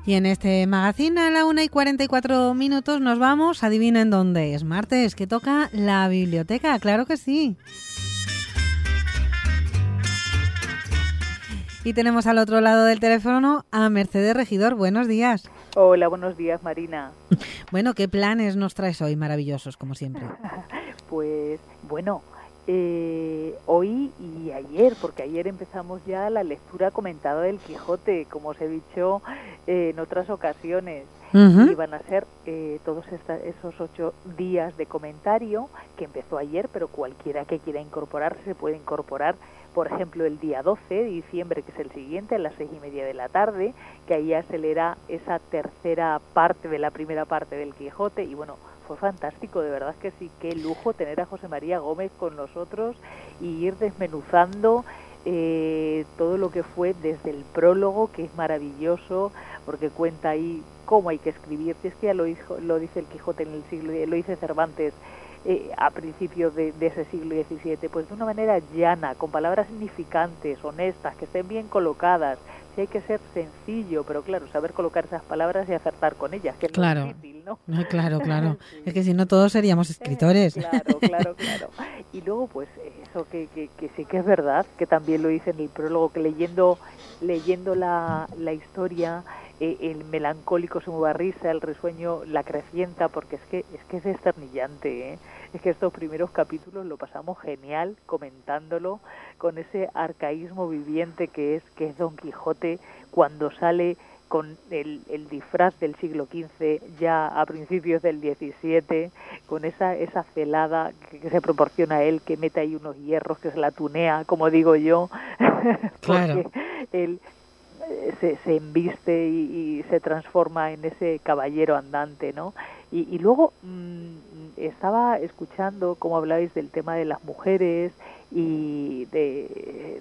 Y en este magazine a la 1:44 nos vamos, adivinen dónde es martes, que toca la biblioteca, claro que sí. Y tenemos al otro lado del teléfono a Mercedes Regidor. Buenos días. Hola, buenos días, Marina. Bueno, ¿qué planes nos traes hoy? Maravillosos, como siempre. Pues, bueno, hoy y ayer, porque ayer empezamos ya la lectura comentada del Quijote, como os he dicho en otras ocasiones. Y van a ser todos esos 8 días de comentario, que empezó ayer, pero cualquiera que quiera incorporarse se puede incorporar. Por ejemplo, el día 12 de diciembre, que es el siguiente, a las 6:30 de la tarde, que ahí ya se leerá esa tercera parte de la primera parte del Quijote. Y bueno, fue fantástico, de verdad que sí, qué lujo tener a José María Gómez con nosotros y ir desmenuzando todo lo que fue desde el prólogo, que es maravilloso, porque cuenta ahí cómo hay que escribir. Si es que ya lo dice el Quijote en el siglo, lo dice Cervantes, a principios de ese siglo XVII, pues de una manera llana, con palabras significantes, honestas, que estén bien colocadas. Sí, hay que ser sencillo, pero claro, saber colocar esas palabras y acertar con ellas, que es lo difícil, ¿no? Claro. Sí. Es que si no todos seríamos escritores. Claro. Y luego, pues, eso que sí que es verdad, que también lo dice en el prólogo, que leyendo la historia, el melancólico se mueve a risa, el risueño la acrecienta, porque es que es desternillante, ¿eh? Es que estos primeros capítulos lo pasamos genial comentándolo con ese arcaísmo viviente que es Don Quijote cuando sale con el disfraz del siglo XV ya a principios del XVII, con esa celada que se proporciona a él, que mete ahí unos hierros, que se la tunea, como digo yo, Claro. porque él se embiste y se transforma en ese caballero andante, ¿no? Y luego estaba escuchando cómo hablabais del tema de las mujeres y de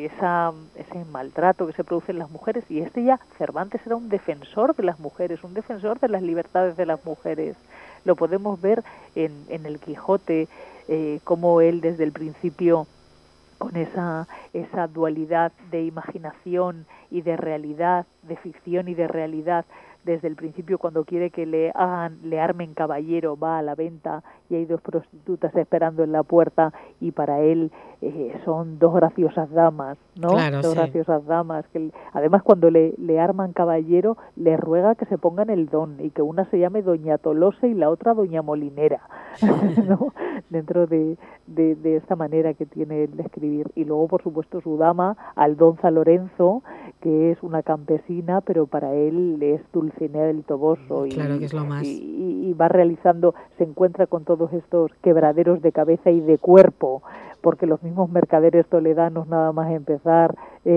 ese maltrato que se produce en las mujeres, y ya Cervantes era un defensor de las mujeres, un defensor de las libertades de las mujeres. Lo podemos ver en el Quijote, cómo él desde el principio, con esa dualidad de imaginación y de realidad, de ficción y de realidad, desde el principio, cuando quiere que le armen caballero, va a la venta y hay 2 prostitutas esperando en la puerta, y para él son 2 graciosas damas, ¿no? Claro, dos sí. graciosas damas, que además cuando le arman caballero, le ruega que se pongan el don, y que una se llame Doña Tolosa y la otra Doña Molinera, ¿no? Dentro de esta manera que tiene él de escribir. Y luego, por supuesto, su dama, Aldonza Lorenzo, que es una campesina, pero para él es Dulcinea del Toboso. Claro, que es lo más. Y va realizando, se encuentra con todos estos quebraderos de cabeza y de cuerpo, porque los mismos mercaderes toledanos, nada más empezar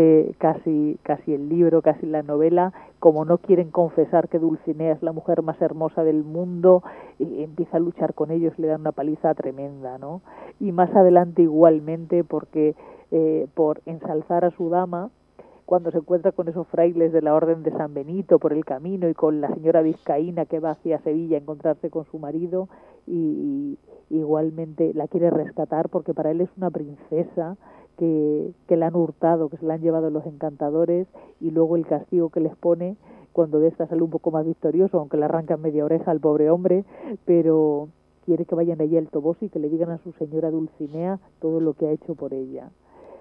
casi el libro, casi la novela, como no quieren confesar que Dulcinea es la mujer más hermosa del mundo, empieza a luchar con ellos, le dan una paliza tremenda, ¿no? Y más adelante igualmente, porque por ensalzar a su dama, cuando se encuentra con esos frailes de la Orden de San Benito por el camino, y con la señora vizcaína que va hacia Sevilla a encontrarse con su marido, y igualmente la quiere rescatar, porque para él es una princesa que la han hurtado, que se la han llevado los encantadores, y luego el castigo que les pone cuando de esta sale un poco más victorioso, aunque le arrancan media oreja al pobre hombre, pero quiere que vayan allí al Toboso y que le digan a su señora Dulcinea todo lo que ha hecho por ella.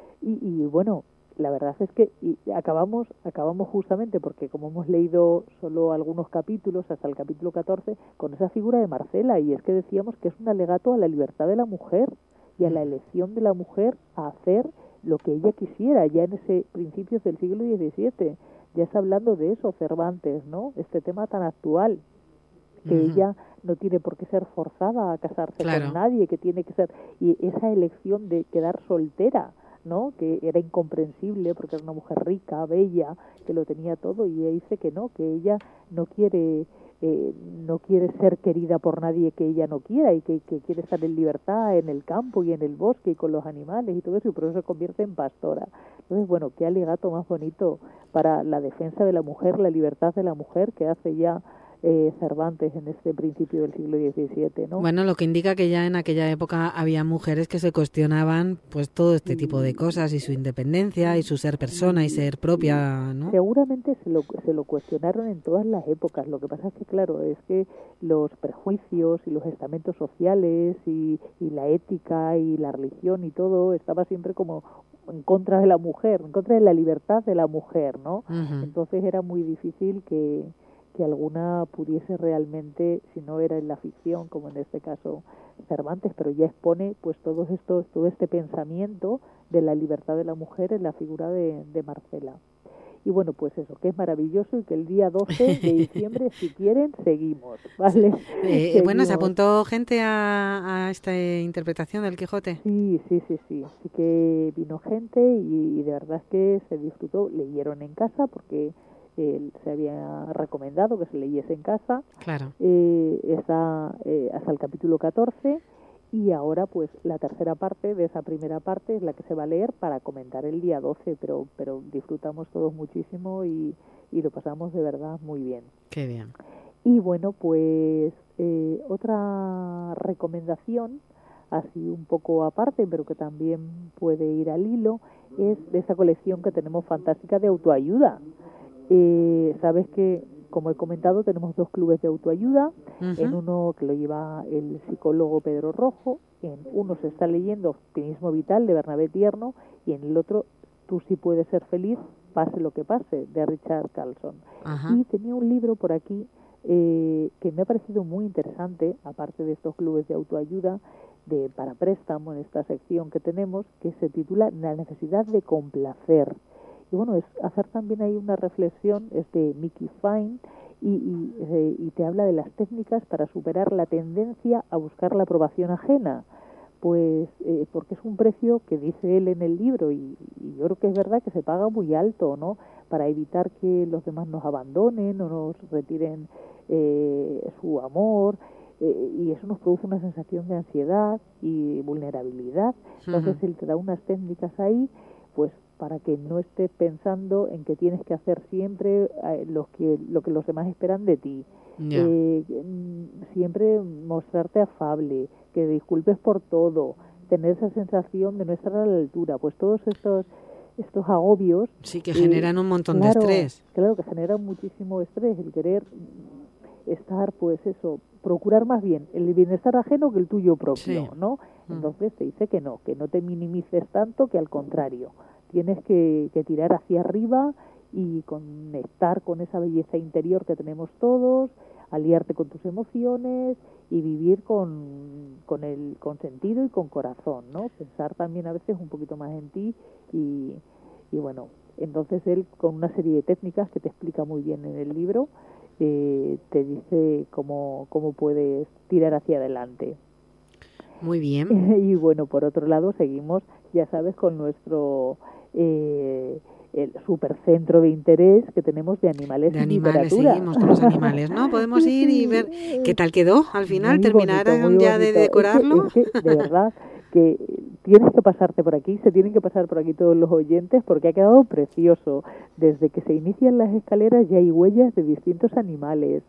Y bueno, la verdad es que acabamos justamente, porque como hemos leído solo algunos capítulos, hasta el capítulo 14, con esa figura de Marcela, y es que decíamos que es un alegato a la libertad de la mujer y a la elección de la mujer a hacer lo que ella quisiera, ya en ese principios del siglo XVII. Ya está hablando de eso Cervantes, ¿no? Este tema tan actual, que ella no tiene por qué ser forzada a casarse con nadie, que tiene que ser, y esa elección de quedar soltera, ¿no? Que era incomprensible porque era una mujer rica, bella, que lo tenía todo, y ella dice que no, que ella no quiere ser querida por nadie que ella no quiera, y que quiere estar en libertad en el campo y en el bosque y con los animales y todo eso, y por eso se convierte en pastora. Entonces, bueno, qué alegato más bonito para la defensa de la mujer, la libertad de la mujer, que hace ya Cervantes en este principio del siglo XVII, ¿no? Bueno, lo que indica que ya en aquella época había mujeres que se cuestionaban pues todo este tipo de cosas y su independencia y su ser persona y ser propia, ¿no? Seguramente se lo cuestionaron en todas las épocas. Lo que pasa es que, claro, es que los prejuicios y los estamentos sociales y la ética y la religión y todo estaba siempre como en contra de la mujer, en contra de la libertad de la mujer, ¿no? Uh-huh. Entonces era muy difícil que alguna pudiese realmente, si no era en la ficción, como en este caso Cervantes, pero ya expone pues todo este pensamiento de la libertad de la mujer en la figura de Marcela. Y bueno, pues eso, que es maravilloso y que el día 12 de diciembre, si quieren, seguimos, ¿vale? Seguimos. Bueno, ¿se apuntó gente a esta interpretación del Quijote? Sí que vino gente y de verdad es que se disfrutó. Leyeron en casa porque se había recomendado que se leyese en casa. Claro. Está hasta el capítulo 14 y ahora pues la tercera parte de esa primera parte es la que se va a leer para comentar el día 12, pero disfrutamos todos muchísimo y lo pasamos de verdad muy bien. Qué bien. Y bueno, pues otra recomendación, así un poco aparte, pero que también puede ir al hilo, es de esa colección que tenemos fantástica de autoayuda. Sabes que, como he comentado, tenemos 2 clubes de autoayuda. Uh-huh. En uno que lo lleva el psicólogo Pedro Rojo, en uno se está leyendo Optimismo Vital de Bernabé Tierno y en el otro Tú sí puedes ser feliz, pase lo que pase, de Richard Carlson. Uh-huh. Y tenía un libro por aquí que me ha parecido muy interesante, aparte de estos clubes de autoayuda, para préstamo en esta sección que tenemos, que se titula La necesidad de complacer. Y bueno, es hacer también ahí una reflexión, es de Mickey Fine, y te habla de las técnicas para superar la tendencia a buscar la aprobación ajena. Pues porque es un precio que dice él en el libro y yo creo que es verdad que se paga muy alto, ¿no? Para evitar que los demás nos abandonen o nos retiren su amor, y eso nos produce una sensación de ansiedad y vulnerabilidad. Entonces él te da unas técnicas ahí, pues para que no estés pensando en que tienes que hacer siempre lo que los demás esperan de ti. Yeah. Siempre mostrarte afable, que disculpes por todo, tener esa sensación de no estar a la altura, pues todos estos agobios... Sí, que generan un montón de estrés. Claro, que generan muchísimo estrés, el querer estar, pues eso, procurar más bien el bienestar ajeno que el tuyo propio, sí. ¿No? Entonces te dice que no te minimices tanto, que al contrario, tienes que tirar hacia arriba y conectar con esa belleza interior que tenemos todos, aliarte con tus emociones y vivir con sentido y con corazón, ¿no? Pensar también a veces un poquito más en ti y bueno, entonces él con una serie de técnicas que te explica muy bien en el libro, te dice cómo puedes tirar hacia adelante. Muy bien. Y bueno, por otro lado seguimos, ya sabes, con nuestro el supercentro de interés que tenemos de animales y literatura. Seguimos con los animales, ¿no? Podemos ir y ver qué tal quedó al final, terminaron ya de decorarlo. Es que, de verdad, que tienes que pasarte por aquí, se tienen que pasar por aquí todos los oyentes porque ha quedado precioso. Desde que se inician las escaleras ya hay huellas de distintos animales,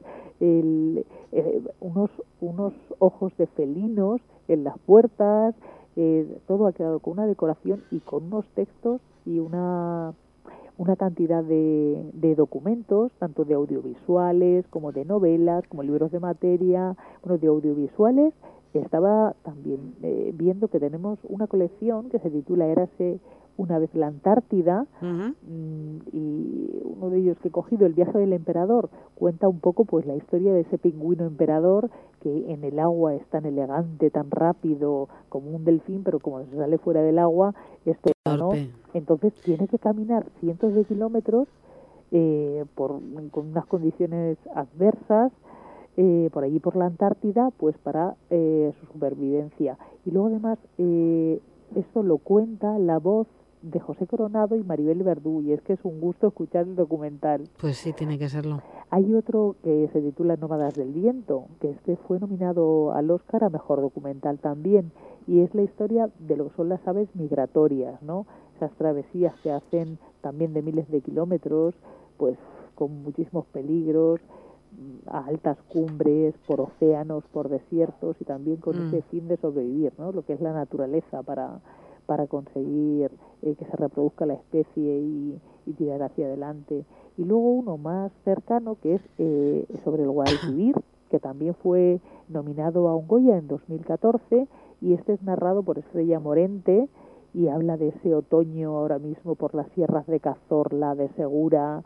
unos ojos de felinos en las puertas, todo ha quedado con una decoración y con unos textos y una cantidad de documentos, tanto de audiovisuales como de novelas, como libros de materia. Bueno, de audiovisuales estaba también viendo que tenemos una colección que se titula Érase una vez la Antártida, uh-huh. Y uno de ellos que he cogido, El viaje del emperador, cuenta un poco pues la historia de ese pingüino emperador que en el agua es tan elegante, tan rápido como un delfín, pero como se sale fuera del agua, ¿no? Entonces tiene que caminar cientos de kilómetros con unas condiciones adversas por allí por la Antártida, pues para su supervivencia. Y luego además esto lo cuenta la voz de José Coronado y Maribel Verdú, y es que es un gusto escuchar el documental. Pues sí, tiene que serlo. Hay otro que se titula Nómadas del Viento, que fue nominado al Oscar a Mejor Documental también, y es la historia de lo que son las aves migratorias, ¿no? Esas travesías que hacen también de miles de kilómetros, pues con muchísimos peligros, a altas cumbres, por océanos, por desiertos y también con ese fin de sobrevivir, ¿no? Lo que es la naturaleza para conseguir que se reproduzca la especie y tirar hacia adelante. Y luego uno más cercano que es sobre el Guadalquivir, que también fue nominado a un Goya en 2014, y este es narrado por Estrella Morente y habla de ese otoño ahora mismo por las sierras de Cazorla, de Segura,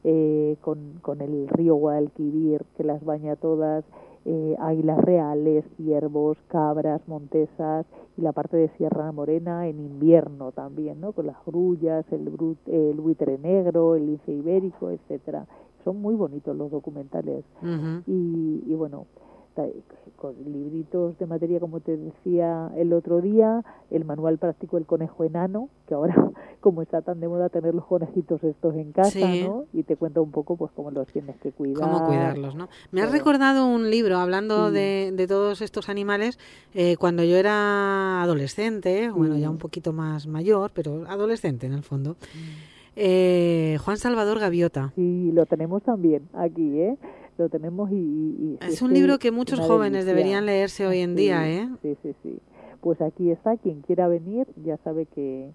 con el río Guadalquivir que las baña todas, águilas reales, ciervos, cabras, montesas, y la parte de Sierra Morena en invierno también, ¿no? Con las grullas, el buitre negro, el lince ibérico, etcétera. Son muy bonitos los documentales. Y bueno, con libritos de materia, como te decía el otro día, el manual práctico del conejo enano, que ahora como está tan de moda tener los conejitos estos en casa, ¿no? Y te cuenta un poco pues cómo los tienes que cuidar. Cómo cuidarlos, ¿no? Me has recordado un libro hablando de todos estos animales cuando yo era adolescente, bueno, ya un poquito más mayor, pero adolescente en el fondo. Juan Salvador Gaviota. Sí, lo tenemos también aquí, lo tenemos y es un libro que muchos jóvenes deberían leerse hoy en día, Sí. Pues aquí está, quien quiera venir ya sabe que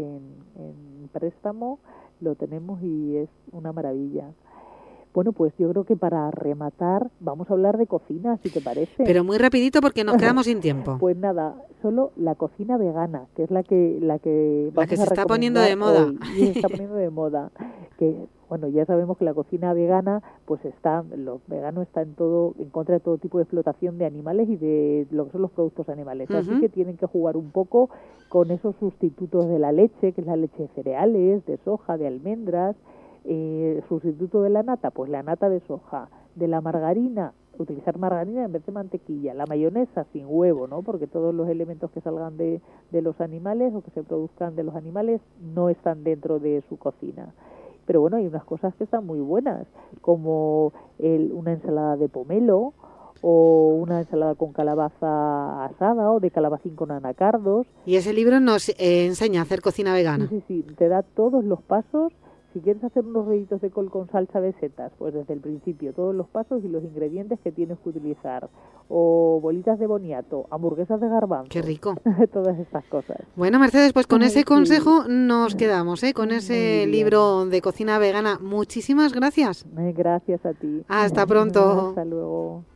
en préstamo lo tenemos y es una maravilla. Bueno, pues yo creo que para rematar vamos a hablar de cocina, si te parece. Pero muy rapidito porque nos quedamos sin tiempo. Pues nada, solo la cocina vegana, que es la que se está poniendo de moda. Y se está poniendo de moda. Que bueno, ya sabemos que la cocina vegana, pues los veganos están en contra de todo tipo de explotación de animales y de lo que son los productos animales. Así que tienen que jugar un poco con esos sustitutos de la leche, que es la leche de cereales, de soja, de almendras. Sustituto de la nata, pues la nata de soja. De la margarina, utilizar margarina en vez de mantequilla. La mayonesa sin huevo, ¿no? Porque todos los elementos que salgan de los animales o que se produzcan de los animales no están dentro de su cocina. Pero bueno, hay unas cosas que están muy buenas, como una ensalada de pomelo o una ensalada con calabaza asada o de calabacín con anacardos. Y ese libro nos enseña a hacer cocina vegana. Sí, te da todos los pasos. Si quieres hacer unos rollitos de col con salsa de setas, pues desde el principio, todos los pasos y los ingredientes que tienes que utilizar. O bolitas de boniato, hamburguesas de garbanzo. ¡Qué rico! Todas estas cosas. Bueno, Mercedes, pues con ese consejo nos quedamos, con ese libro de cocina vegana. Muchísimas gracias. Gracias a ti. Hasta pronto. Hasta luego.